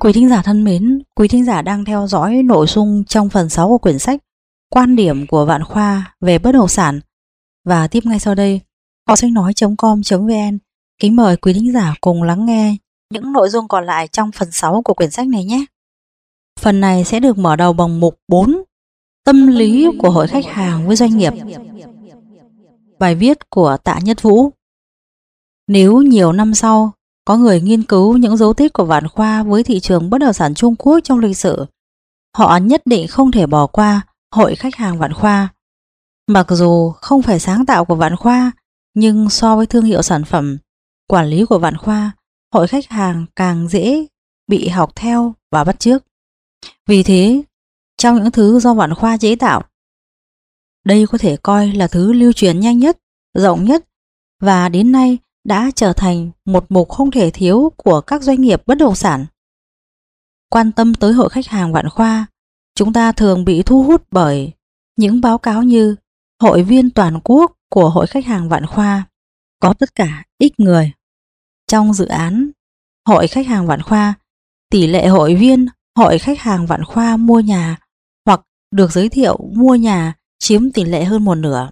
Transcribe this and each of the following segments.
Quý thính giả thân mến, quý thính giả đang theo dõi nội dung trong phần 6 của quyển sách Quan điểm của Vạn Khoa về bất động sản. Và tiếp ngay sau đây, kho-sách-nói.com.vn kính mời quý thính giả cùng lắng nghe những nội dung còn lại trong phần 6 của quyển sách này nhé. Phần này sẽ được mở đầu bằng mục 4, tâm lý của hội khách hàng với doanh nghiệp. Bài viết của Tạ Nhất Vũ. Nếu nhiều năm sau, có người nghiên cứu những dấu tích của Vạn Khoa với thị trường bất động sản Trung Quốc trong lịch sử, họ nhất định không thể bỏ qua hội khách hàng Vạn Khoa. Mặc dù không phải sáng tạo của Vạn Khoa, nhưng so với thương hiệu sản phẩm, quản lý của Vạn Khoa, hội khách hàng càng dễ bị học theo và bắt chước. Vì thế, trong những thứ do Vạn Khoa chế tạo, đây có thể coi là thứ lưu truyền nhanh nhất, rộng nhất và đến nay đã trở thành một mục không thể thiếu của các doanh nghiệp bất động sản. Quan tâm tới hội khách hàng Vạn Khoa, chúng ta thường bị thu hút bởi những báo cáo như hội viên toàn quốc của hội khách hàng Vạn Khoa có tất cả X người. Trong dự án hội khách hàng Vạn Khoa, tỷ lệ hội viên hội khách hàng Vạn Khoa mua nhà hoặc được giới thiệu mua nhà chiếm tỷ lệ hơn một nửa.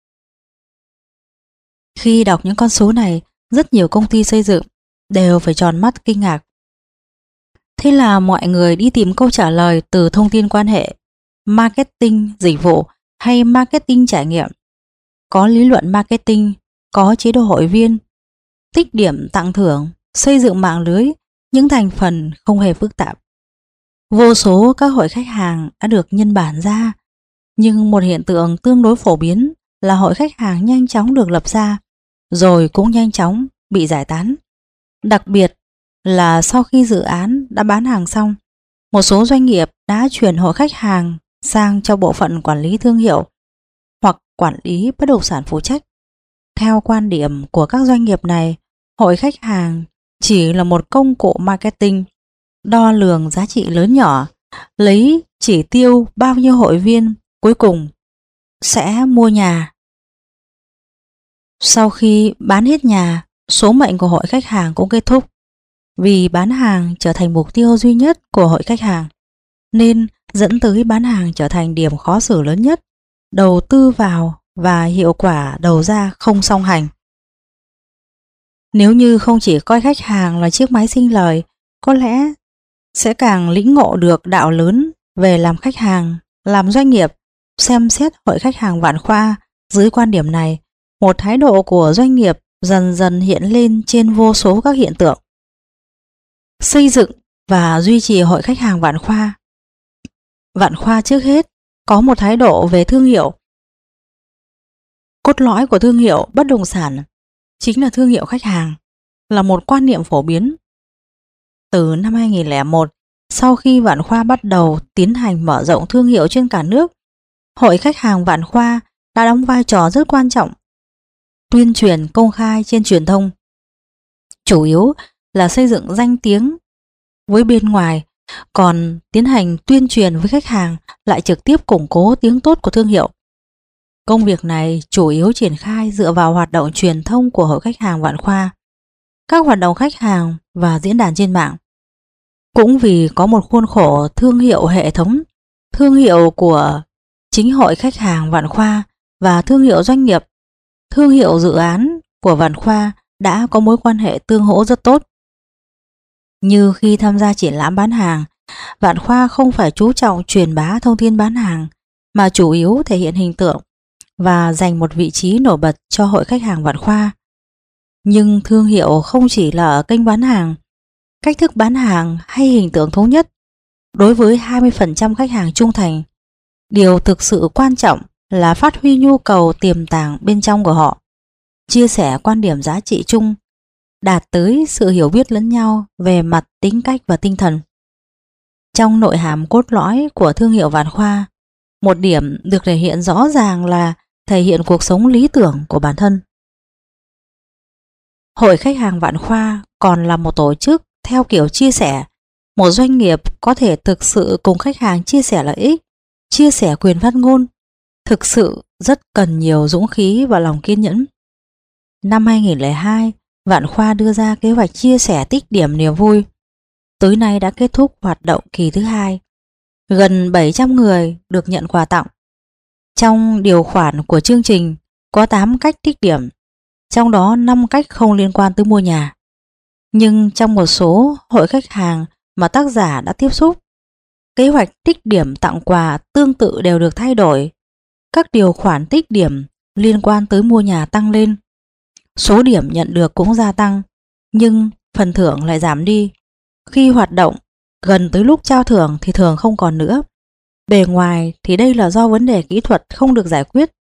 Khi đọc những con số này, rất nhiều công ty xây dựng đều phải tròn mắt kinh ngạc. Thế là mọi người đi tìm câu trả lời từ thông tin quan hệ, marketing dịch vụ hay marketing trải nghiệm. Có lý luận marketing, có chế độ hội viên, tích điểm tặng thưởng, xây dựng mạng lưới, những thành phần không hề phức tạp. Vô số các hội khách hàng đã được nhân bản ra, nhưng một hiện tượng tương đối phổ biến là hội khách hàng nhanh chóng được lập ra, rồi cũng nhanh chóng bị giải tán. Đặc biệt là sau khi dự án đã bán hàng xong, một số doanh nghiệp đã chuyển hội khách hàng sang cho bộ phận quản lý thương hiệu hoặc quản lý bất động sản phụ trách. Theo quan điểm của các doanh nghiệp này, hội khách hàng chỉ là một công cụ marketing, đo lường giá trị lớn nhỏ, lấy chỉ tiêu bao nhiêu hội viên cuối cùng sẽ mua nhà. Sau khi bán hết nhà, số mệnh của hội khách hàng cũng kết thúc. Vì bán hàng trở thành mục tiêu duy nhất của hội khách hàng, nên dẫn tới bán hàng trở thành điểm khó xử lớn nhất, đầu tư vào và hiệu quả đầu ra không song hành. Nếu như không chỉ coi khách hàng là chiếc máy sinh lời, có lẽ sẽ càng lĩnh ngộ được đạo lớn về làm khách hàng, làm doanh nghiệp. Xem xét hội khách hàng Vạn Khoa dưới quan điểm này, một thái độ của doanh nghiệp dần dần hiện lên trên vô số các hiện tượng. Xây dựng và duy trì hội khách hàng Vạn Khoa. Vạn Khoa trước hết có một thái độ về thương hiệu. Cốt lõi của thương hiệu bất động sản chính là thương hiệu khách hàng, là một quan niệm phổ biến. Từ năm 2001, sau khi Vạn Khoa bắt đầu tiến hành mở rộng thương hiệu trên cả nước, hội khách hàng Vạn Khoa đã đóng vai trò rất quan trọng. Tuyên truyền công khai trên truyền thông, chủ yếu là xây dựng danh tiếng với bên ngoài, còn tiến hành tuyên truyền với khách hàng lại trực tiếp củng cố tiếng tốt của thương hiệu. Công việc này chủ yếu triển khai dựa vào hoạt động truyền thông của hội khách hàng Vạn Khoa, các hoạt động khách hàng và diễn đàn trên mạng. Cũng vì có một khuôn khổ thương hiệu hệ thống, thương hiệu của chính hội khách hàng Vạn Khoa và thương hiệu doanh nghiệp, thương hiệu dự án của Vạn Khoa đã có mối quan hệ tương hỗ rất tốt. Như khi tham gia triển lãm bán hàng, Vạn Khoa không phải chú trọng truyền bá thông tin bán hàng, mà chủ yếu thể hiện hình tượng và dành một vị trí nổi bật cho hội khách hàng Vạn Khoa. Nhưng thương hiệu không chỉ là ở kênh bán hàng, cách thức bán hàng hay hình tượng thống nhất. Đối với 20% khách hàng trung thành, điều thực sự quan trọng là phát huy nhu cầu tiềm tàng bên trong của họ, chia sẻ quan điểm giá trị chung, đạt tới sự hiểu biết lẫn nhau về mặt tính cách và tinh thần. Trong nội hàm cốt lõi của thương hiệu Vạn Khoa, một điểm được thể hiện rõ ràng là thể hiện cuộc sống lý tưởng của bản thân. Hội khách hàng Vạn Khoa còn là một tổ chức theo kiểu chia sẻ. Một doanh nghiệp có thể thực sự cùng khách hàng chia sẻ lợi ích, chia sẻ quyền phát ngôn, thực sự rất cần nhiều dũng khí và lòng kiên nhẫn. Năm 2002, Vạn Khoa đưa ra kế hoạch chia sẻ tích điểm niềm vui. tới nay đã kết thúc hoạt động kỳ thứ 2. Gần 700 người được nhận quà tặng. Trong điều khoản của chương trình có 8 cách tích điểm, trong đó 5 cách không liên quan tới mua nhà. Nhưng trong một số hội khách hàng mà tác giả đã tiếp xúc, kế hoạch tích điểm tặng quà tương tự đều được thay đổi. Các điều khoản tích điểm liên quan tới mua nhà tăng lên. Số điểm nhận được cũng gia tăng, nhưng phần thưởng lại giảm đi. Khi hoạt động gần tới lúc trao thưởng thì thưởng không còn nữa. Bề ngoài thì đây là do vấn đề kỹ thuật không được giải quyết,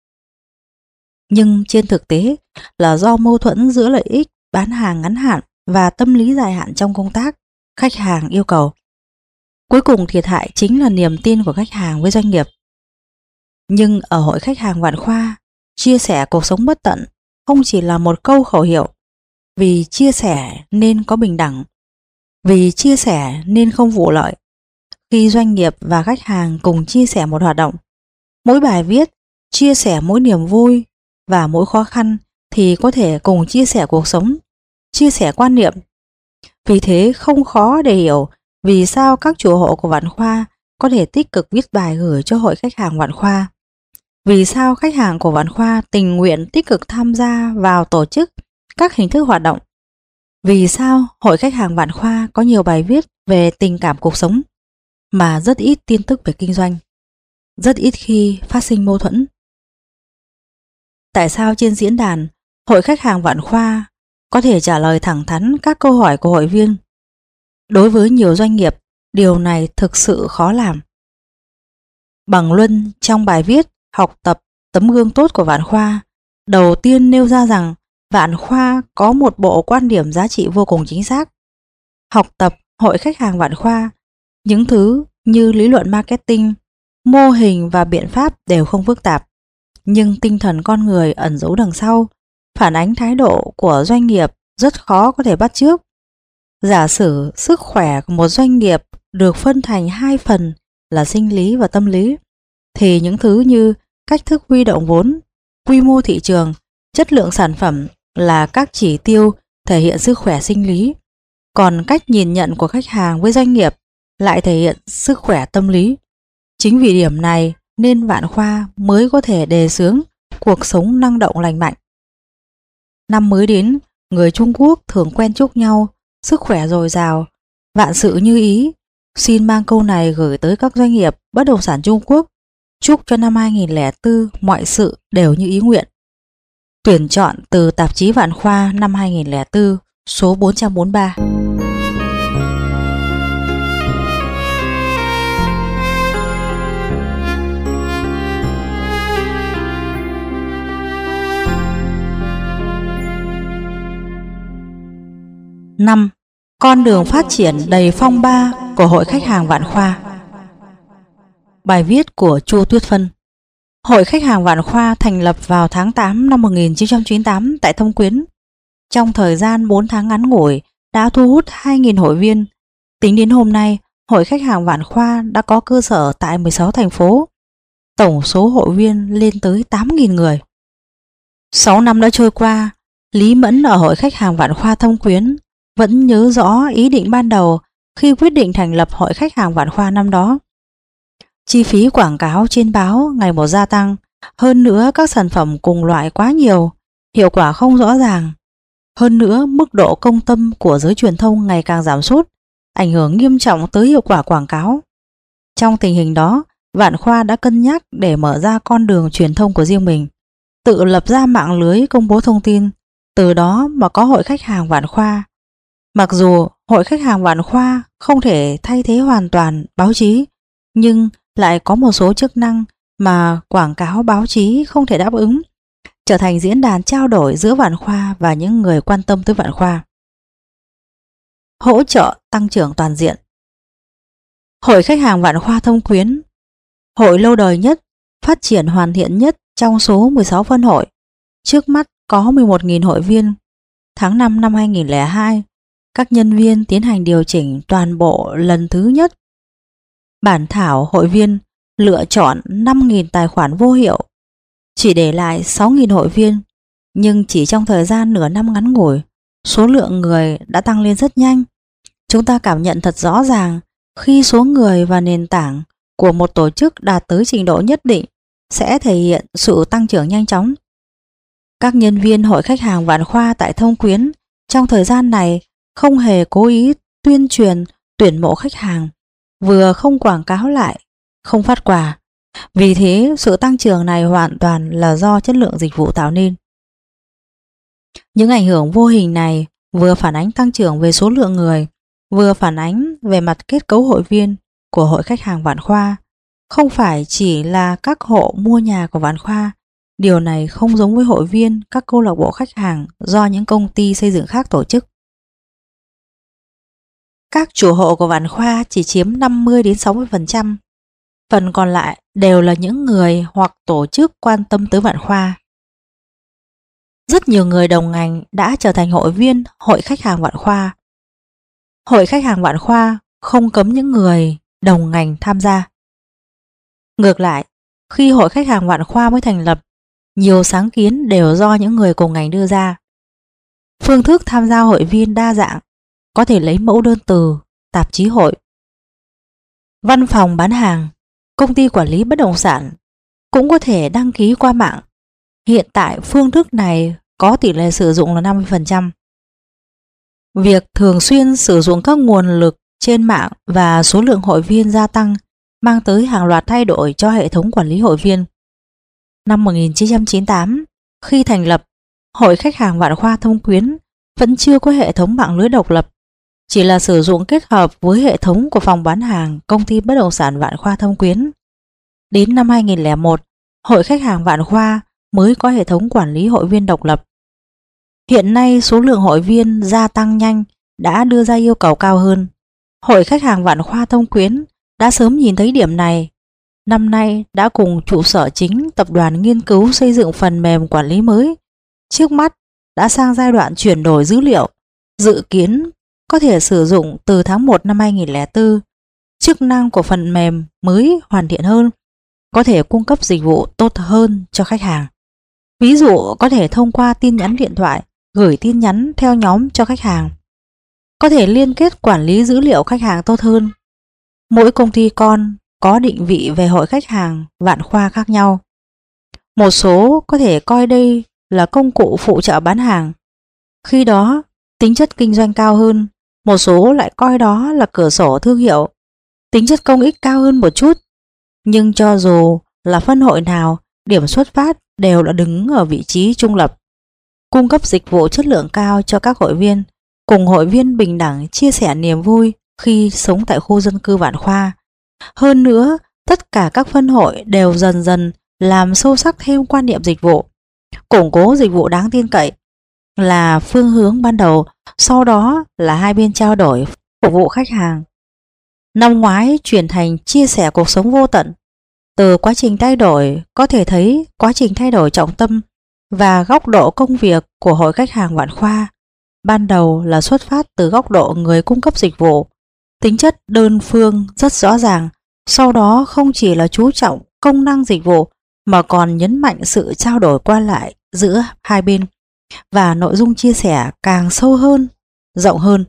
nhưng trên thực tế là do mâu thuẫn giữa lợi ích bán hàng ngắn hạn và tâm lý dài hạn trong công tác khách hàng yêu cầu. Cuối cùng thiệt hại chính là niềm tin của khách hàng với doanh nghiệp. Nhưng ở hội khách hàng Vạn Khoa, chia sẻ cuộc sống bất tận không chỉ là một câu khẩu hiệu. Vì chia sẻ nên có bình đẳng, vì chia sẻ nên không vụ lợi. Khi doanh nghiệp và khách hàng cùng chia sẻ một hoạt động, mỗi bài viết chia sẻ mỗi niềm vui và mỗi khó khăn thì có thể cùng chia sẻ cuộc sống, chia sẻ quan niệm. Vì thế không khó để hiểu vì sao các chủ hộ của Vạn Khoa có thể tích cực viết bài gửi cho hội khách hàng Vạn Khoa. Vì sao khách hàng của Vạn Khoa tình nguyện tích cực tham gia vào tổ chức các hình thức hoạt động. Vì sao hội khách hàng Vạn Khoa có nhiều bài viết về tình cảm cuộc sống mà rất ít tin tức về kinh doanh, rất ít khi phát sinh mâu thuẫn. Tại sao trên diễn đàn hội khách hàng Vạn Khoa có thể trả lời thẳng thắn các câu hỏi của hội viên? Đối với nhiều doanh nghiệp, điều này thực sự khó làm. Bằng Luân trong bài viết Học tập tấm gương tốt của Vạn Khoa đầu tiên nêu ra rằng Vạn Khoa có một bộ quan điểm giá trị vô cùng chính xác. Học tập hội khách hàng Vạn Khoa, những thứ như lý luận marketing, mô hình và biện pháp đều không phức tạp, nhưng tinh thần con người ẩn giấu đằng sau, phản ánh thái độ của doanh nghiệp rất khó có thể bắt chước. Giả sử sức khỏe của một doanh nghiệp được phân thành 2 phần là sinh lý và tâm lý, thì những thứ như cách thức huy động vốn, quy mô thị trường, chất lượng sản phẩm là các chỉ tiêu thể hiện sức khỏe sinh lý, còn cách nhìn nhận của khách hàng với doanh nghiệp lại thể hiện sức khỏe tâm lý. Chính vì điểm này nên Vạn Khoa mới có thể đề xướng cuộc sống năng động lành mạnh. Năm mới đến, người Trung Quốc thường quen chúc nhau sức khỏe dồi dào, vạn sự như ý. Xin mang câu này gửi tới các doanh nghiệp bất động sản Trung Quốc, chúc cho năm 2004 mọi sự đều như ý nguyện. Tuyển chọn từ tạp chí Vạn Khoa năm 2004, số 443. Năm, con đường phát triển đầy phong ba của hội khách hàng Vạn Khoa. Bài viết của Chu Tuyết Phân. Hội khách hàng Vạn Khoa thành lập vào tháng 8 năm 1998 tại Thâm Quyến. Trong thời gian 4 tháng ngắn ngủi đã thu hút 2.000 hội viên. Tính đến hôm nay, hội khách hàng Vạn Khoa đã có cơ sở tại 16 thành phố. Tổng số hội viên lên tới 8.000 người. 6 năm đã trôi qua, Lý Mẫn ở hội khách hàng Vạn Khoa Thâm Quyến vẫn nhớ rõ ý định ban đầu khi quyết định thành lập hội khách hàng Vạn Khoa năm đó. Chi phí quảng cáo trên báo ngày một gia tăng, hơn nữa các sản phẩm cùng loại quá nhiều, hiệu quả không rõ ràng. Hơn nữa mức độ công tâm của giới truyền thông ngày càng giảm sút, ảnh hưởng nghiêm trọng tới hiệu quả quảng cáo. Trong tình hình đó, Vạn Khoa đã cân nhắc để mở ra con đường truyền thông của riêng mình, tự lập ra mạng lưới công bố thông tin, từ đó mà có hội khách hàng Vạn Khoa. Mặc dù hội khách hàng Vạn Khoa không thể thay thế hoàn toàn báo chí, nhưng lại có một số chức năng mà quảng cáo báo chí không thể đáp ứng, trở thành diễn đàn trao đổi giữa Vạn Khoa và những người quan tâm tới Vạn Khoa. Hỗ trợ tăng trưởng toàn diện. Hội khách hàng Vạn Khoa Thâm Quyến, hội lâu đời nhất, phát triển hoàn thiện nhất trong số 16 phân hội, trước mắt có 11.000 hội viên. Tháng 5 năm 2002, các nhân viên tiến hành điều chỉnh toàn bộ lần thứ nhất. Bản thảo hội viên lựa chọn 5.000 tài khoản vô hiệu, chỉ để lại 6.000 hội viên, nhưng chỉ trong thời gian nửa năm ngắn ngủi, số lượng người đã tăng lên rất nhanh. Chúng ta cảm nhận thật rõ ràng khi số người và nền tảng của một tổ chức đạt tới trình độ nhất định sẽ thể hiện sự tăng trưởng nhanh chóng. Các nhân viên hội khách hàng Vạn Khoa tại Thông Quyến trong thời gian này không hề cố ý tuyên truyền tuyển mộ khách hàng, vừa không quảng cáo lại, không phát quà. Vì thế, sự tăng trưởng này hoàn toàn là do chất lượng dịch vụ tạo nên. Những ảnh hưởng vô hình này vừa phản ánh tăng trưởng về số lượng người, vừa phản ánh về mặt kết cấu hội viên của hội khách hàng Vạn Khoa. Không phải chỉ là các hộ mua nhà của Vạn Khoa, điều này không giống với hội viên các câu lạc bộ khách hàng do những công ty xây dựng khác tổ chức. Các chủ hộ của Vạn Khoa chỉ chiếm 50-60%, phần còn lại đều là những người hoặc tổ chức quan tâm tới Vạn Khoa. Rất nhiều người đồng ngành đã trở thành hội viên hội khách hàng Vạn Khoa. Hội khách hàng Vạn Khoa không cấm những người đồng ngành tham gia. Ngược lại, khi hội khách hàng Vạn Khoa mới thành lập, nhiều sáng kiến đều do những người cùng ngành đưa ra. Phương thức tham gia hội viên đa dạng, có thể lấy mẫu đơn từ, tạp chí hội, văn phòng bán hàng, công ty quản lý bất động sản, cũng có thể đăng ký qua mạng. Hiện tại phương thức này có tỷ lệ sử dụng là 50%. Việc thường xuyên sử dụng các nguồn lực trên mạng và số lượng hội viên gia tăng mang tới hàng loạt thay đổi cho hệ thống quản lý hội viên. Năm 1998, khi thành lập, Hội khách hàng Vạn Khoa Thông Quyến vẫn chưa có hệ thống mạng lưới độc lập, chỉ là sử dụng kết hợp với hệ thống của phòng bán hàng công ty bất động sản Vạn Khoa Thông Quyến. Đến năm 2001, Hội khách hàng Vạn Khoa mới có hệ thống quản lý hội viên độc lập. Hiện nay số lượng hội viên gia tăng nhanh đã đưa ra yêu cầu cao hơn. Hội khách hàng Vạn Khoa Thông Quyến đã sớm nhìn thấy điểm này. Năm nay đã cùng trụ sở chính tập đoàn nghiên cứu xây dựng phần mềm quản lý mới. Trước mắt đã sang giai đoạn chuyển đổi dữ liệu, dự kiến có thể sử dụng từ tháng 1 năm 2004. Chức năng của phần mềm mới hoàn thiện hơn, có thể cung cấp dịch vụ tốt hơn cho khách hàng. Ví dụ có thể thông qua tin nhắn điện thoại, gửi tin nhắn theo nhóm cho khách hàng. Có thể liên kết quản lý dữ liệu khách hàng tốt hơn. Mỗi công ty con có định vị về hội khách hàng Vạn Khoa khác nhau. Một số có thể coi đây là công cụ phụ trợ bán hàng, khi đó tính chất kinh doanh cao hơn. Một số lại coi đó là cửa sổ thương hiệu, tính chất công ích cao hơn một chút. Nhưng cho dù là phân hội nào, điểm xuất phát đều là đứng ở vị trí trung lập, cung cấp dịch vụ chất lượng cao cho các hội viên, cùng hội viên bình đẳng chia sẻ niềm vui khi sống tại khu dân cư Vạn Khoa. Hơn nữa, tất cả các phân hội đều dần dần làm sâu sắc thêm quan niệm dịch vụ, củng cố dịch vụ đáng tin cậy là phương hướng ban đầu, sau đó là hai bên trao đổi phục vụ khách hàng. Năm ngoái chuyển thành chia sẻ cuộc sống vô tận. Từ quá trình thay đổi có thể thấy quá trình thay đổi trọng tâm và góc độ công việc của hội khách hàng Vạn Khoa. Ban đầu là xuất phát từ góc độ người cung cấp dịch vụ, tính chất đơn phương rất rõ ràng. Sau đó không chỉ là chú trọng công năng dịch vụ mà còn nhấn mạnh sự trao đổi qua lại giữa hai bên và nội dung chia sẻ càng sâu hơn, rộng hơn.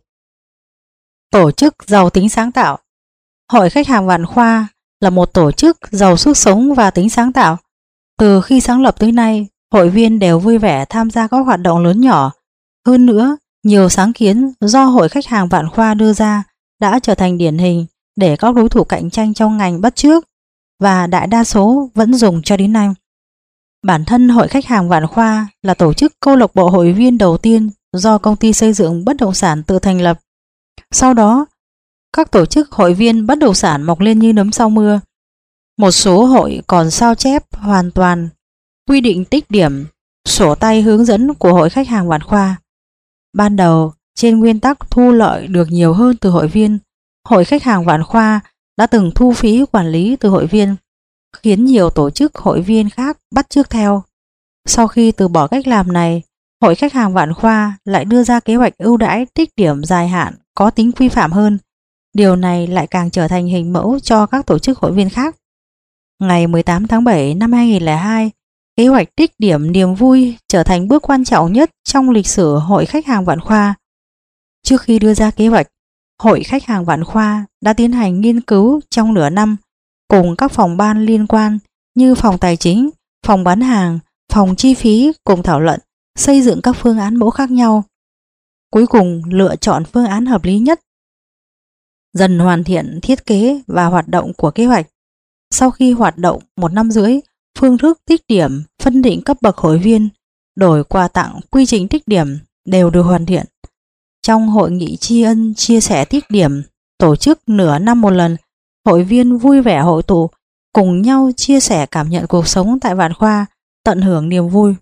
Tổ chức giàu tính sáng tạo. Hội khách hàng Vạn Khoa là một tổ chức giàu sức sống và tính sáng tạo. Từ khi sáng lập tới nay, hội viên đều vui vẻ tham gia các hoạt động lớn nhỏ. Hơn nữa, nhiều sáng kiến do Hội khách hàng Vạn Khoa đưa ra đã trở thành điển hình để các đối thủ cạnh tranh trong ngành bắt chước và đại đa số vẫn dùng cho đến nay. Bản thân Hội khách hàng Vạn Khoa là tổ chức câu lạc bộ hội viên đầu tiên do công ty xây dựng bất động sản tự thành lập. Sau đó, các tổ chức hội viên bất động sản mọc lên như nấm sau mưa. Một số hội còn sao chép hoàn toàn quy định tích điểm, sổ tay hướng dẫn của Hội khách hàng Vạn Khoa. Ban đầu, trên nguyên tắc thu lợi được nhiều hơn từ hội viên, Hội khách hàng Vạn Khoa đã từng thu phí quản lý từ hội viên, khiến nhiều tổ chức hội viên khác bắt chước theo. Sau khi từ bỏ cách làm này, Hội khách hàng Vạn Khoa lại đưa ra kế hoạch ưu đãi tích điểm dài hạn có tính quy phạm hơn. Điều này lại càng trở thành hình mẫu cho các tổ chức hội viên khác. Ngày 18 tháng 7 năm 2002, kế hoạch tích điểm niềm vui trở thành bước quan trọng nhất trong lịch sử Hội khách hàng Vạn Khoa. Trước khi đưa ra kế hoạch, Hội khách hàng Vạn Khoa đã tiến hành nghiên cứu trong nửa năm cùng các phòng ban liên quan như phòng tài chính, phòng bán hàng, phòng chi phí cùng thảo luận, xây dựng các phương án mẫu khác nhau. Cuối cùng lựa chọn phương án hợp lý nhất, dần hoàn thiện thiết kế và hoạt động của kế hoạch. Sau khi hoạt động 1 năm rưỡi, phương thức tích điểm, phân định cấp bậc hội viên, đổi quà tặng, quy trình tích điểm đều được hoàn thiện. Trong hội nghị tri ân chia sẻ tích điểm tổ chức nửa năm một lần, hội viên vui vẻ hội tụ cùng nhau chia sẻ cảm nhận cuộc sống tại Vạn Khoa, tận hưởng niềm vui.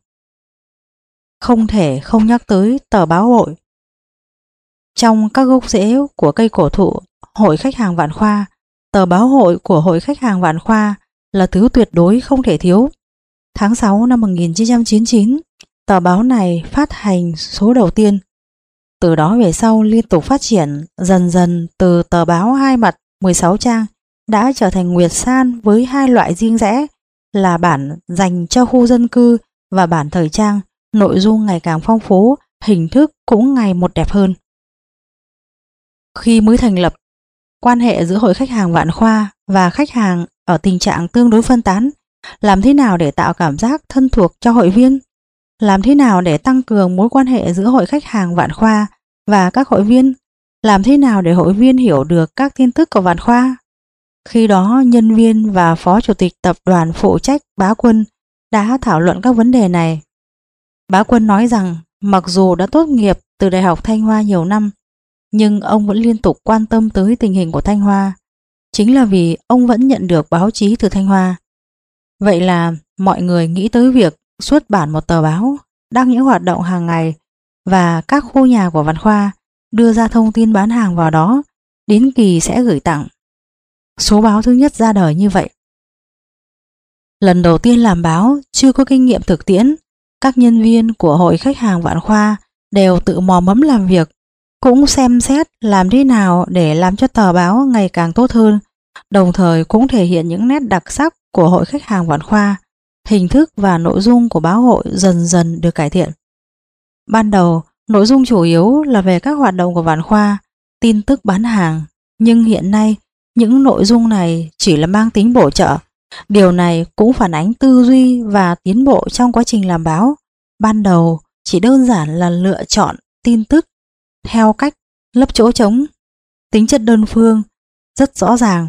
Không thể không nhắc tới tờ báo hội. Trong các gốc rễ của cây cổ thụ Hội khách hàng Vạn Khoa, tờ báo hội của Hội khách hàng Vạn Khoa là thứ tuyệt đối không thể thiếu. Tháng 6 năm 1999, tờ báo này phát hành số đầu tiên. Từ đó về sau liên tục phát triển, dần dần từ tờ báo 2 mặt 16 trang đã trở thành Nguyệt San với 2 loại riêng rẽ là bản dành cho khu dân cư và bản thời trang, nội dung ngày càng phong phú, hình thức cũng ngày một đẹp hơn. Khi mới thành lập, quan hệ giữa Hội khách hàng Vạn Khoa và khách hàng ở tình trạng tương đối phân tán. Làm thế nào để tạo cảm giác thân thuộc cho hội viên? Làm thế nào để tăng cường mối quan hệ giữa Hội khách hàng Vạn Khoa và các hội viên? Làm thế nào để hội viên hiểu được các tin tức của Vạn Khoa? Khi đó, nhân viên và phó chủ tịch tập đoàn phụ trách Bá Quân đã thảo luận các vấn đề này. Bá Quân nói rằng mặc dù đã tốt nghiệp từ Đại học Thanh Hoa nhiều năm, nhưng ông vẫn liên tục quan tâm tới tình hình của Thanh Hoa. Chính là vì ông vẫn nhận được báo chí từ Thanh Hoa. Vậy là mọi người nghĩ tới việc xuất bản một tờ báo, đăng những hoạt động hàng ngày và các khu nhà của Vạn Khoa, đưa ra thông tin bán hàng vào đó, đến kỳ sẽ gửi tặng. Số báo thứ nhất ra đời như vậy. Lần đầu tiên làm báo, chưa có kinh nghiệm thực tiễn, các nhân viên của Hội khách hàng Vạn Khoa đều tự mò mẫm làm việc, cũng xem xét làm thế nào để làm cho tờ báo ngày càng tốt hơn, đồng thời cũng thể hiện những nét đặc sắc của Hội khách hàng Vạn Khoa. Hình thức và nội dung của báo hội dần dần được cải thiện. Ban đầu, nội dung chủ yếu là về các hoạt động của Vạn Khoa, tin tức bán hàng, nhưng hiện nay những nội dung này chỉ là mang tính bổ trợ. Điều này cũng phản ánh tư duy và tiến bộ trong quá trình làm báo. Ban đầu chỉ đơn giản là lựa chọn tin tức theo cách lấp chỗ trống, tính chất đơn phương rất rõ ràng.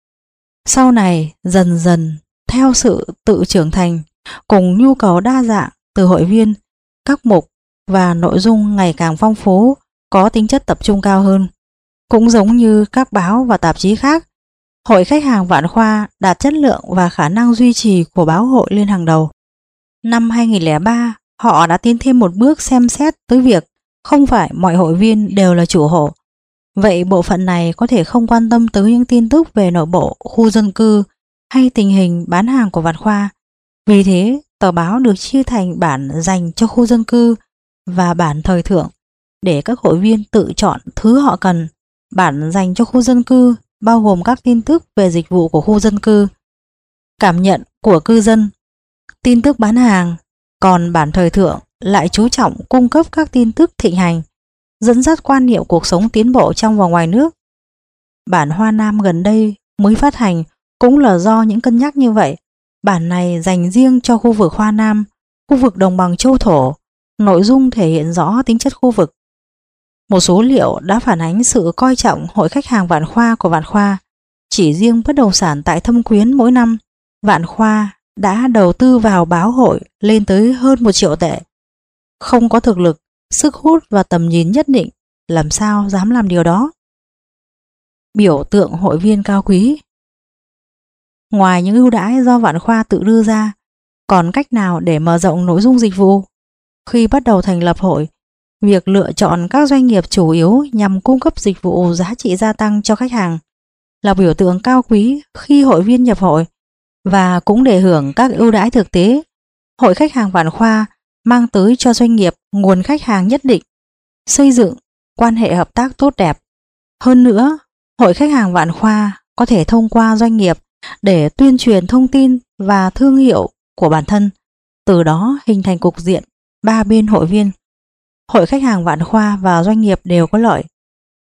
Sau này dần dần theo sự tự trưởng thành cùng nhu cầu đa dạng từ hội viên, các mục và nội dung ngày càng phong phú, có tính chất tập trung cao hơn. Cũng giống như các báo và tạp chí khác, Hội khách hàng Vạn Khoa đạt chất lượng và khả năng duy trì của báo hội lên hàng đầu. Năm 2003, họ đã tiến thêm một bước xem xét tới việc không phải mọi hội viên đều là chủ hộ. Vậy bộ phận này có thể không quan tâm tới những tin tức về nội bộ, khu dân cư hay tình hình bán hàng của Vạn Khoa. Vì thế, tờ báo được chia thành bản dành cho khu dân cư và bản thời thượng để các hội viên tự chọn thứ họ cần. Bản dành cho khu dân cư bao gồm các tin tức về dịch vụ của khu dân cư, cảm nhận của cư dân, tin tức bán hàng, còn bản thời thượng lại chú trọng cung cấp các tin tức thịnh hành, dẫn dắt quan niệm cuộc sống tiến bộ trong và ngoài nước. Bản Hoa Nam gần đây mới phát hành cũng là do những cân nhắc như vậy. Bản này dành riêng cho khu vực Hoa Nam, khu vực đồng bằng châu thổ, nội dung thể hiện rõ tính chất khu vực. Một số liệu đã phản ánh sự coi trọng Hội khách hàng Vạn Khoa của Vạn Khoa. Chỉ riêng bất động sản tại Thâm Quyến mỗi năm, Vạn Khoa đã đầu tư vào báo hội lên tới hơn 1 triệu tệ. Không có thực lực, sức hút và tầm nhìn nhất định, làm sao dám làm điều đó? Biểu tượng hội viên cao quý. Ngoài những ưu đãi do Vạn Khoa tự đưa ra, còn cách nào để mở rộng nội dung dịch vụ? Khi bắt đầu thành lập hội, việc lựa chọn các doanh nghiệp chủ yếu nhằm cung cấp dịch vụ giá trị gia tăng cho khách hàng là biểu tượng cao quý khi hội viên nhập hội, và cũng để hưởng các ưu đãi thực tế. Hội khách hàng Vạn Khoa mang tới cho doanh nghiệp nguồn khách hàng nhất định, xây dựng quan hệ hợp tác tốt đẹp. Hơn nữa, Hội khách hàng Vạn Khoa có thể thông qua doanh nghiệp để tuyên truyền thông tin và thương hiệu của bản thân, từ đó hình thành cục diện ba bên hội viên. Hội khách hàng Vạn Khoa và doanh nghiệp đều có lợi.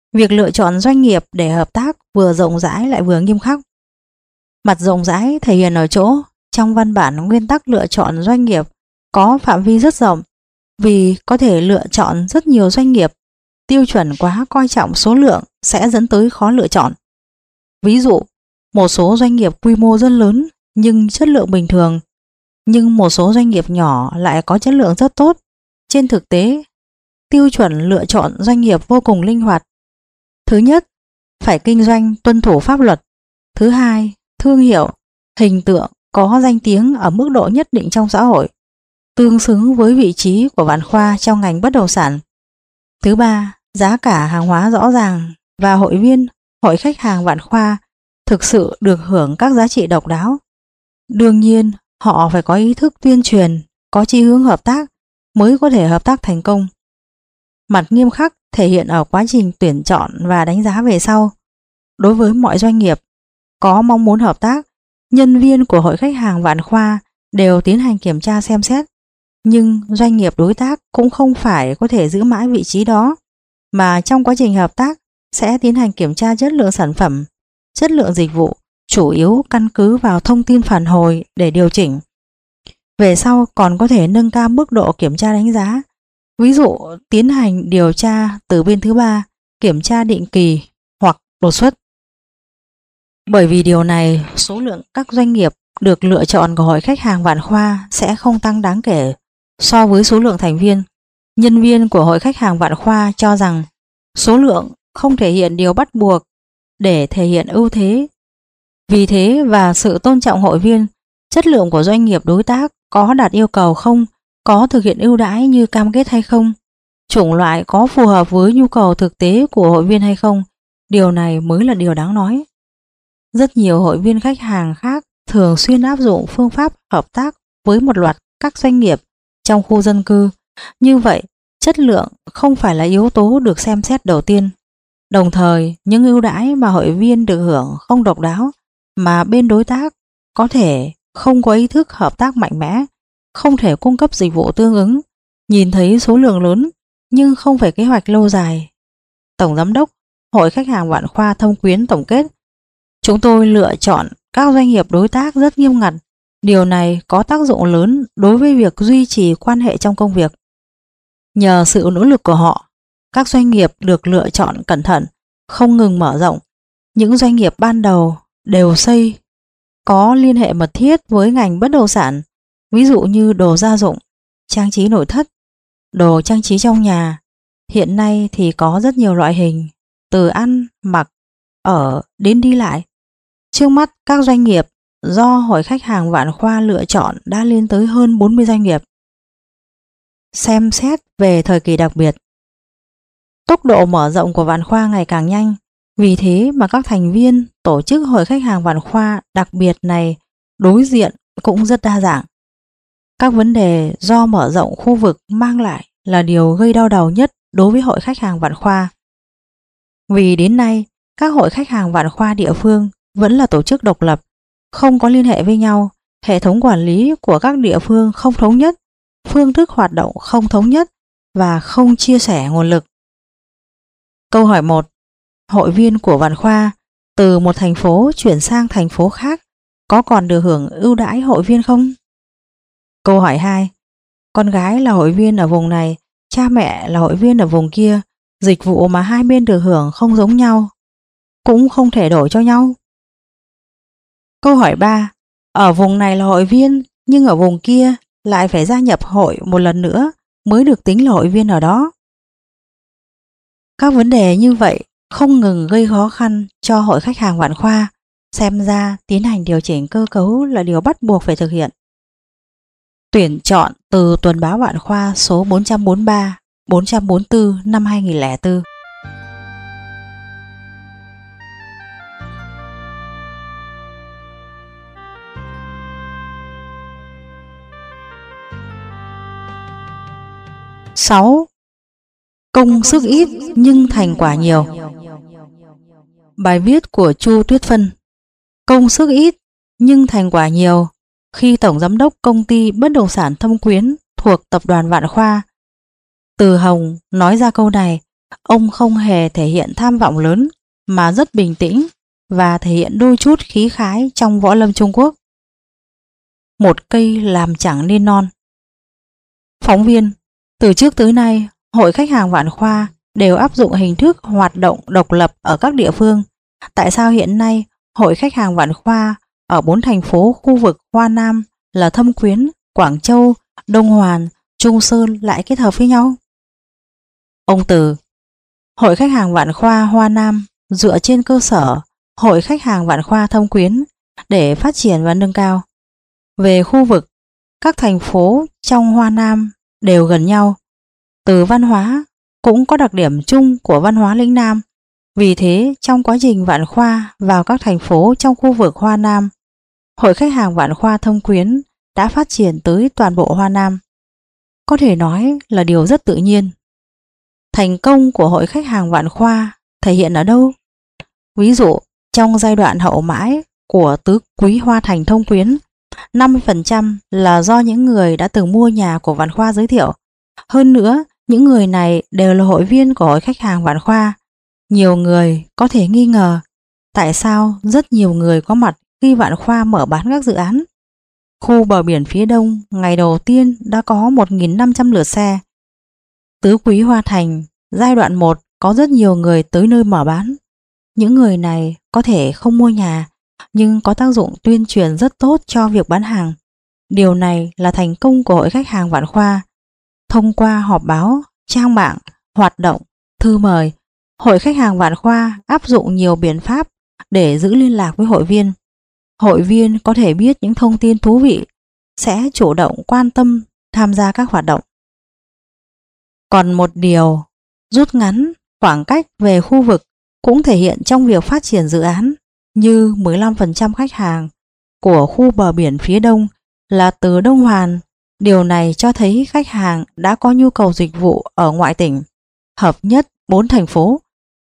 Việc lựa chọn doanh nghiệp để hợp tác vừa rộng rãi lại vừa nghiêm khắc. Mặt rộng rãi thể hiện ở chỗ trong văn bản nguyên tắc lựa chọn doanh nghiệp có phạm vi rất rộng, vì có thể lựa chọn rất nhiều doanh nghiệp. Tiêu chuẩn quá coi trọng số lượng sẽ dẫn tới khó lựa chọn. Ví dụ, một số doanh nghiệp quy mô rất lớn nhưng chất lượng bình thường, nhưng một số doanh nghiệp nhỏ lại có chất lượng rất tốt. Trên thực tế, tiêu chuẩn lựa chọn doanh nghiệp vô cùng linh hoạt. Thứ nhất, phải kinh doanh tuân thủ pháp luật. Thứ hai, thương hiệu, hình tượng có danh tiếng ở mức độ nhất định trong xã hội, tương xứng với vị trí của Vạn Khoa trong ngành bất động sản. Thứ ba, giá cả hàng hóa rõ ràng và hội viên, hội khách hàng Vạn Khoa thực sự được hưởng các giá trị độc đáo. Đương nhiên, họ phải có ý thức tuyên truyền, có chí hướng hợp tác mới có thể hợp tác thành công. Mặt nghiêm khắc thể hiện ở quá trình tuyển chọn và đánh giá về sau. Đối với mọi doanh nghiệp có mong muốn hợp tác, nhân viên của hội khách hàng Vạn Khoa đều tiến hành kiểm tra xem xét. Nhưng doanh nghiệp đối tác cũng không phải có thể giữ mãi vị trí đó, mà trong quá trình hợp tác sẽ tiến hành kiểm tra chất lượng sản phẩm, chất lượng dịch vụ, chủ yếu căn cứ vào thông tin phản hồi để điều chỉnh. Về sau còn có thể nâng cao mức độ kiểm tra đánh giá, ví dụ tiến hành điều tra từ bên thứ ba, kiểm tra định kỳ hoặc đột xuất. Bởi vì điều này, số lượng các doanh nghiệp được lựa chọn của hội khách hàng Vạn Khoa sẽ không tăng đáng kể so với số lượng thành viên. Nhân viên của hội khách hàng Vạn Khoa cho rằng số lượng không thể hiện điều bắt buộc để thể hiện ưu thế. Vì thế và sự tôn trọng hội viên, chất lượng của doanh nghiệp đối tác có đạt yêu cầu không, có thực hiện ưu đãi như cam kết hay không, chủng loại có phù hợp với nhu cầu thực tế của hội viên hay không, điều này mới là điều đáng nói. Rất nhiều hội viên khách hàng khác thường xuyên áp dụng phương pháp hợp tác với một loạt các doanh nghiệp trong khu dân cư. Như vậy, chất lượng không phải là yếu tố được xem xét đầu tiên. Đồng thời, những ưu đãi mà hội viên được hưởng không độc đáo, mà bên đối tác có thể không có ý thức hợp tác mạnh mẽ, không thể cung cấp dịch vụ tương ứng, nhìn thấy số lượng lớn nhưng không phải kế hoạch lâu dài. Tổng Giám đốc Hội khách hàng Vạn Khoa Thâm Quyến tổng kết: chúng tôi lựa chọn các doanh nghiệp đối tác rất nghiêm ngặt. Điều này có tác dụng lớn đối với việc duy trì quan hệ trong công việc. Nhờ sự nỗ lực của họ, các doanh nghiệp được lựa chọn cẩn thận, không ngừng mở rộng. Những doanh nghiệp ban đầu đều xây có liên hệ mật thiết với ngành bất động sản, ví dụ như đồ gia dụng, trang trí nội thất, đồ trang trí trong nhà. Hiện nay thì có rất nhiều loại hình, từ ăn, mặc, ở đến đi lại. Trước mắt các doanh nghiệp do Hội khách hàng Vạn Khoa lựa chọn đã lên tới hơn 40 doanh nghiệp. Xem xét về thời kỳ đặc biệt. Tốc độ mở rộng của Vạn Khoa ngày càng nhanh, vì thế mà các thành viên tổ chức Hội khách hàng Vạn Khoa đặc biệt này đối diện cũng rất đa dạng. Các vấn đề do mở rộng khu vực mang lại là điều gây đau đầu nhất đối với Hội khách hàng Vạn Khoa. Vì đến nay, các hội khách hàng Vạn Khoa địa phương vẫn là tổ chức độc lập, không có liên hệ với nhau, hệ thống quản lý của các địa phương không thống nhất, phương thức hoạt động không thống nhất và không chia sẻ nguồn lực. Câu hỏi 1. Hội viên của Vạn Khoa từ một thành phố chuyển sang thành phố khác có còn được hưởng ưu đãi hội viên không? Câu hỏi 2. Con gái là hội viên ở vùng này, cha mẹ là hội viên ở vùng kia, dịch vụ mà hai bên được hưởng không giống nhau, cũng không thể đổi cho nhau. Câu hỏi 3. Ở vùng này là hội viên, nhưng ở vùng kia lại phải gia nhập hội một lần nữa mới được tính là hội viên ở đó. Các vấn đề như vậy không ngừng gây khó khăn cho Hội khách hàng Vạn Khoa, xem ra tiến hành điều chỉnh cơ cấu là điều bắt buộc phải thực hiện. Tuyển chọn từ Tuần báo Vạn Khoa số 443, 444 năm 2004. Sáu. Công sức ít nhưng thành quả nhiều. Bài viết của Chu Tuyết Phân. Công sức ít nhưng thành quả nhiều. Khi Tổng Giám đốc Công ty Bất động sản Thâm Quyến thuộc Tập đoàn Vạn Khoa Từ Hồng nói ra câu này, Ông không hề thể hiện tham vọng lớn mà rất bình tĩnh và thể hiện đôi chút khí khái trong võ lâm Trung Quốc. Một cây làm chẳng nên non. Phóng viên, từ trước tới nay, Hội Khách hàng Vạn Khoa đều áp dụng hình thức hoạt động độc lập ở các địa phương. Tại sao hiện nay Hội Khách hàng Vạn Khoa ở 4 thành phố khu vực Hoa Nam là Thâm Quyến, Quảng Châu, Đông Hoàn, Trung Sơn lại kết hợp với nhau? Ông Từ, Hội Khách hàng Vạn Khoa Hoa Nam dựa trên cơ sở Hội Khách hàng Vạn Khoa Thâm Quyến để phát triển và nâng cao. Về khu vực, các thành phố trong Hoa Nam đều gần nhau. Từ văn hóa cũng có đặc điểm chung của văn hóa lĩnh Nam. Vì thế, trong quá trình Vạn Khoa vào các thành phố trong khu vực Hoa Nam, Hội Khách hàng Vạn Khoa Thâm Quyến đã phát triển tới toàn bộ Hoa Nam. Có thể nói là điều rất tự nhiên. Thành công của Hội Khách hàng Vạn Khoa thể hiện ở đâu? Ví dụ, trong giai đoạn hậu mãi của tứ quý Hoa Thành Thâm Quyến, 50% là do những người đã từng mua nhà của Vạn Khoa giới thiệu. Hơn nữa, những người này đều là hội viên của Hội Khách hàng Vạn Khoa. Nhiều người có thể nghi ngờ tại sao rất nhiều người có mặt khi Vạn Khoa mở bán các dự án. Khu bờ biển phía đông ngày đầu tiên đã có 1.500 lượt xe. Tứ quý Hoa Thành giai đoạn 1 có rất nhiều người tới nơi mở bán. Những người này có thể không mua nhà nhưng có tác dụng tuyên truyền rất tốt cho việc bán hàng. Điều này là thành công của Hội Khách hàng Vạn Khoa. Thông qua họp báo, trang mạng, hoạt động, thư mời, Hội Khách hàng Vạn Khoa áp dụng nhiều biện pháp để giữ liên lạc với hội viên. Hội viên có thể biết những thông tin thú vị, sẽ chủ động quan tâm tham gia các hoạt động. Còn một điều, rút ngắn khoảng cách về khu vực cũng thể hiện trong việc phát triển dự án, như 15% khách hàng của khu bờ biển phía đông là từ Đông Hoàn. Điều này cho thấy khách hàng đã có nhu cầu dịch vụ ở ngoại tỉnh, hợp nhất 4 thành phố.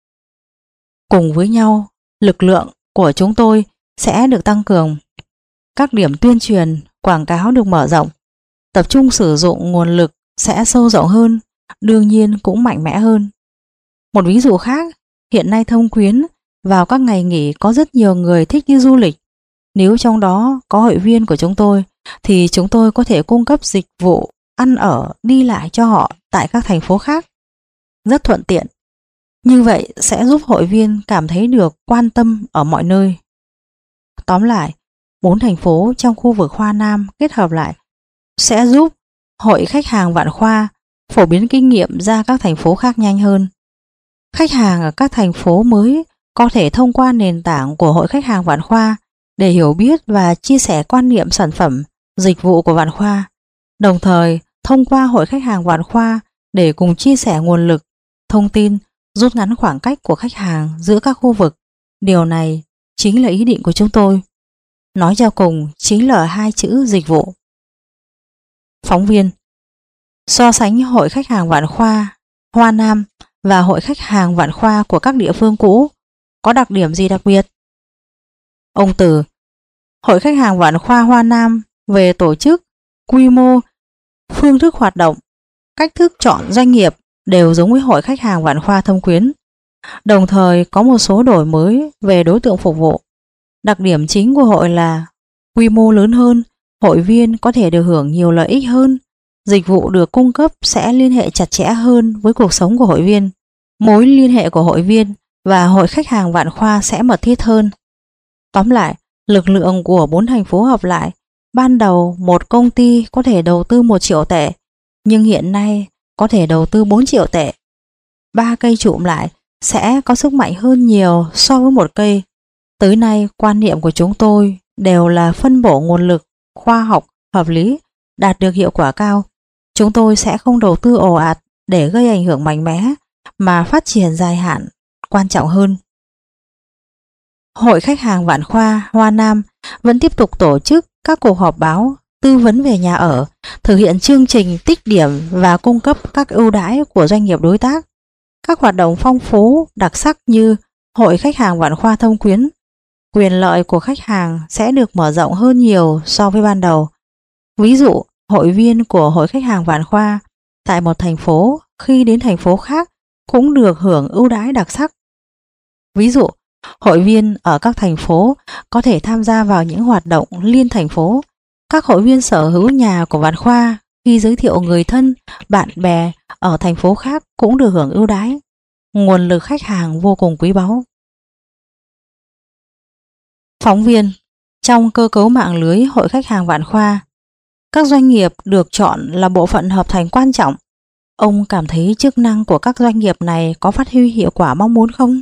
Cùng với nhau, lực lượng của chúng tôi sẽ được tăng cường. Các điểm tuyên truyền, quảng cáo được mở rộng, tập trung sử dụng nguồn lực sẽ sâu rộng hơn, đương nhiên cũng mạnh mẽ hơn. Một ví dụ khác, hiện nay Thâm Quyến vào các ngày nghỉ có rất nhiều người thích đi du lịch. Nếu trong đó có hội viên của chúng tôi thì chúng tôi có thể cung cấp dịch vụ ăn ở, đi lại cho họ tại các thành phố khác. Rất thuận tiện. Như vậy sẽ giúp hội viên cảm thấy được quan tâm ở mọi nơi. Tóm lại, 4 thành phố trong khu vực Hoa Nam kết hợp lại sẽ giúp Hội Khách hàng Vạn Khoa phổ biến kinh nghiệm ra các thành phố khác nhanh hơn. Khách hàng ở các thành phố mới có thể thông qua nền tảng của Hội Khách hàng Vạn Khoa để hiểu biết và chia sẻ quan niệm sản phẩm, dịch vụ của Vạn Khoa, đồng thời thông qua Hội Khách hàng Vạn Khoa để cùng chia sẻ nguồn lực, thông tin, rút ngắn khoảng cách của khách hàng giữa các khu vực. Điều này chính là ý định của chúng tôi. Nói cho cùng chính là 2 chữ dịch vụ. Phóng viên, so sánh Hội Khách hàng Vạn Khoa Hoa Nam và Hội Khách hàng Vạn Khoa của các địa phương cũ có đặc điểm gì đặc biệt? Ông Từ, Hội Khách hàng Vạn Khoa Hoa Nam về tổ chức, quy mô, phương thức hoạt động, cách thức chọn doanh nghiệp đều giống với Hội Khách hàng Vạn Khoa Thâm Quyến. Đồng thời có một số đổi mới về đối tượng phục vụ. Đặc điểm chính của hội là quy mô lớn hơn, hội viên có thể được hưởng nhiều lợi ích hơn, dịch vụ được cung cấp sẽ liên hệ chặt chẽ hơn với cuộc sống của hội viên. Mối liên hệ của hội viên và Hội Khách hàng Vạn Khoa sẽ mật thiết hơn. Tóm lại, lực lượng của 4 thành phố hợp lại, ban đầu một công ty có thể đầu tư 1 triệu tệ, nhưng hiện nay có thể đầu tư 4 triệu tệ. 3 cây chụm lại sẽ có sức mạnh hơn nhiều so với 1 cây. Tới nay, quan niệm của chúng tôi đều là phân bổ nguồn lực, khoa học, hợp lý, đạt được hiệu quả cao. Chúng tôi sẽ không đầu tư ồ ạt để gây ảnh hưởng mạnh mẽ, mà phát triển dài hạn quan trọng hơn. Hội Khách hàng Vạn Khoa Hoa Nam vẫn tiếp tục tổ chức các cuộc họp báo, tư vấn về nhà ở, thực hiện chương trình tích điểm và cung cấp các ưu đãi của doanh nghiệp đối tác. Các hoạt động phong phú, đặc sắc như Hội Khách hàng Vạn Khoa Thâm Quyến. Quyền lợi của khách hàng sẽ được mở rộng hơn nhiều so với ban đầu. Ví dụ, hội viên của Hội Khách hàng Vạn Khoa tại một thành phố khi đến thành phố khác cũng được hưởng ưu đãi đặc sắc. Ví dụ, hội viên ở các thành phố có thể tham gia vào những hoạt động liên thành phố. Các hội viên sở hữu nhà của Vạn Khoa khi giới thiệu người thân, bạn bè ở thành phố khác cũng được hưởng ưu đãi. Nguồn lực khách hàng vô cùng quý báu. Phóng viên: trong cơ cấu mạng lưới hội khách hàng Vạn Khoa, các doanh nghiệp được chọn là bộ phận hợp thành quan trọng. Ông cảm thấy chức năng của các doanh nghiệp này có phát huy hiệu quả mong muốn không?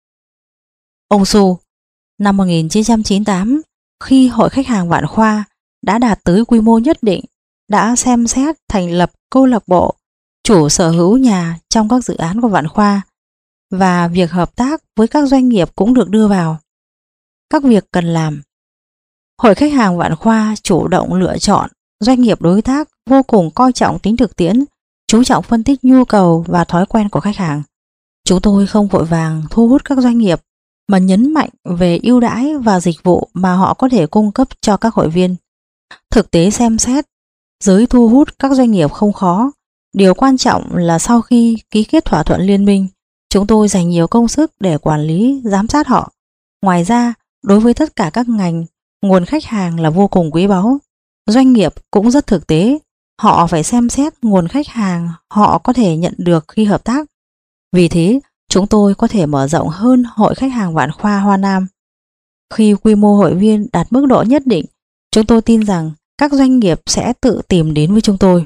Ông Su: năm 1998, khi hội khách hàng Vạn Khoa đã đạt tới quy mô nhất định, đã xem xét thành lập câu lạc bộ chủ sở hữu nhà trong các dự án của Vạn Khoa, và việc hợp tác với các doanh nghiệp cũng được đưa vào. Các việc cần làm: hội khách hàng Vạn Khoa chủ động lựa chọn doanh nghiệp đối tác, vô cùng coi trọng tính thực tiễn, chú trọng phân tích nhu cầu và thói quen của khách hàng. Chúng tôi không vội vàng thu hút các doanh nghiệp, mà nhấn mạnh về ưu đãi và dịch vụ mà họ có thể cung cấp cho các hội viên. Thực tế xem xét, giới thu hút các doanh nghiệp không khó. Điều quan trọng là sau khi ký kết thỏa thuận liên minh, chúng tôi dành nhiều công sức để quản lý, giám sát họ. Ngoài ra, đối với tất cả các ngành, nguồn khách hàng là vô cùng quý báu. Doanh nghiệp cũng rất thực tế, họ phải xem xét nguồn khách hàng họ có thể nhận được khi hợp tác. Vì thế, chúng tôi có thể mở rộng hơn hội khách hàng Vạn Khoa Hoa Nam. Khi quy mô hội viên đạt mức độ nhất định, chúng tôi tin rằng các doanh nghiệp sẽ tự tìm đến với chúng tôi.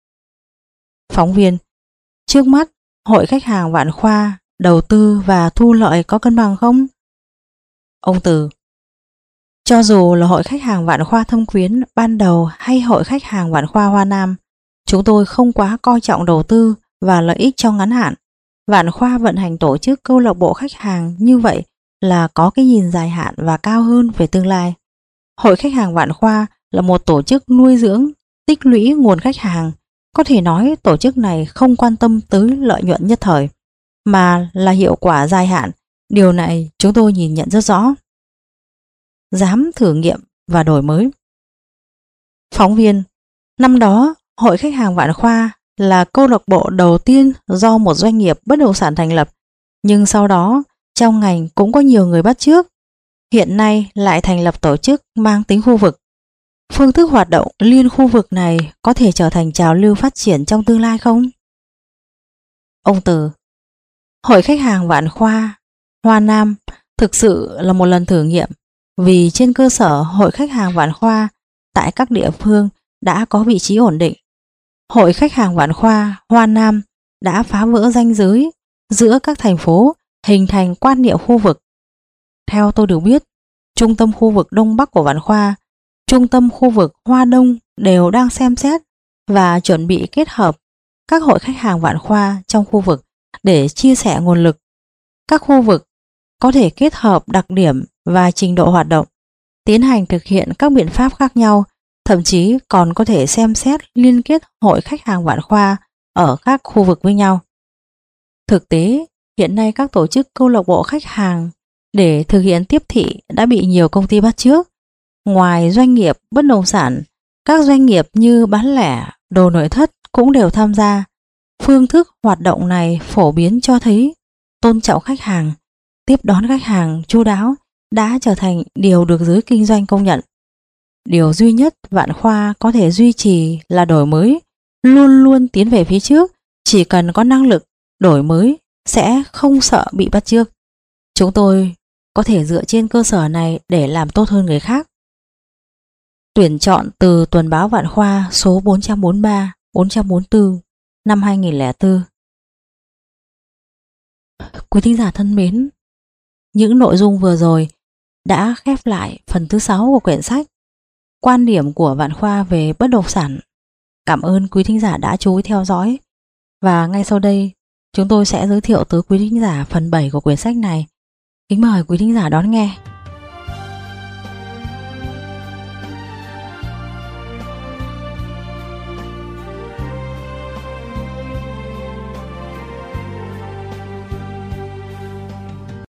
Phóng viên: trước mắt, hội khách hàng Vạn Khoa đầu tư và thu lợi có cân bằng không? Ông Từ: cho dù là hội khách hàng Vạn Khoa Thâm Quyến ban đầu hay hội khách hàng Vạn Khoa Hoa Nam, chúng tôi không quá coi trọng đầu tư và lợi ích trong ngắn hạn. Vạn Khoa vận hành tổ chức câu lạc bộ khách hàng như vậy là có cái nhìn dài hạn và cao hơn về tương lai. Hội khách hàng Vạn Khoa là một tổ chức nuôi dưỡng, tích lũy nguồn khách hàng. Có thể nói tổ chức này không quan tâm tới lợi nhuận nhất thời, mà là hiệu quả dài hạn. Điều này chúng tôi nhìn nhận rất rõ. Dám thử nghiệm và đổi mới. Phóng viên: năm đó, hội khách hàng Vạn Khoa là câu lạc bộ đầu tiên do một doanh nghiệp bất động sản thành lập, nhưng sau đó trong ngành cũng có nhiều người bắt chước. Hiện nay lại thành lập tổ chức mang tính khu vực. Phương thức hoạt động liên khu vực này có thể trở thành trào lưu phát triển trong tương lai không? Ông Từ: hội khách hàng Vạn Khoa Hoa Nam thực sự là một lần thử nghiệm, vì trên cơ sở hội khách hàng Vạn Khoa tại các địa phương đã có vị trí ổn định. Hội khách hàng Vạn Khoa Hoa Nam đã phá vỡ ranh giới giữa các thành phố, hình thành quan niệm khu vực. Theo tôi được biết, trung tâm khu vực Đông Bắc của Vạn Khoa, trung tâm khu vực Hoa Đông đều đang xem xét và chuẩn bị kết hợp các hội khách hàng Vạn Khoa trong khu vực để chia sẻ nguồn lực. Các khu vực có thể kết hợp đặc điểm và trình độ hoạt động, tiến hành thực hiện các biện pháp khác nhau, thậm chí còn có thể xem xét liên kết hội khách hàng Vạn Khoa ở các khu vực với nhau. Thực tế, hiện nay các tổ chức câu lạc bộ khách hàng để thực hiện tiếp thị đã bị nhiều công ty bắt chước. Ngoài doanh nghiệp bất động sản, các doanh nghiệp như bán lẻ, đồ nội thất cũng đều tham gia. Phương thức hoạt động này phổ biến cho thấy tôn trọng khách hàng, tiếp đón khách hàng chu đáo đã trở thành điều được giới kinh doanh công nhận. Điều duy nhất Vạn Khoa có thể duy trì là đổi mới, luôn luôn tiến về phía trước. Chỉ cần có năng lực đổi mới sẽ không sợ bị bắt chước. Chúng tôi có thể dựa trên cơ sở này để làm tốt hơn người khác. Tuyển chọn từ tuần báo Vạn Khoa số 443-444 năm 2004. Quý thính giả thân mến, những nội dung vừa rồi đã khép lại phần thứ 6 của quyển sách Quan điểm của Vạn Khoa về bất động sản. Cảm ơn quý thính giả đã chú ý theo dõi. Và ngay sau đây, chúng tôi sẽ giới thiệu tới quý thính giả phần 7 của quyển sách này. Kính mời quý thính giả đón nghe.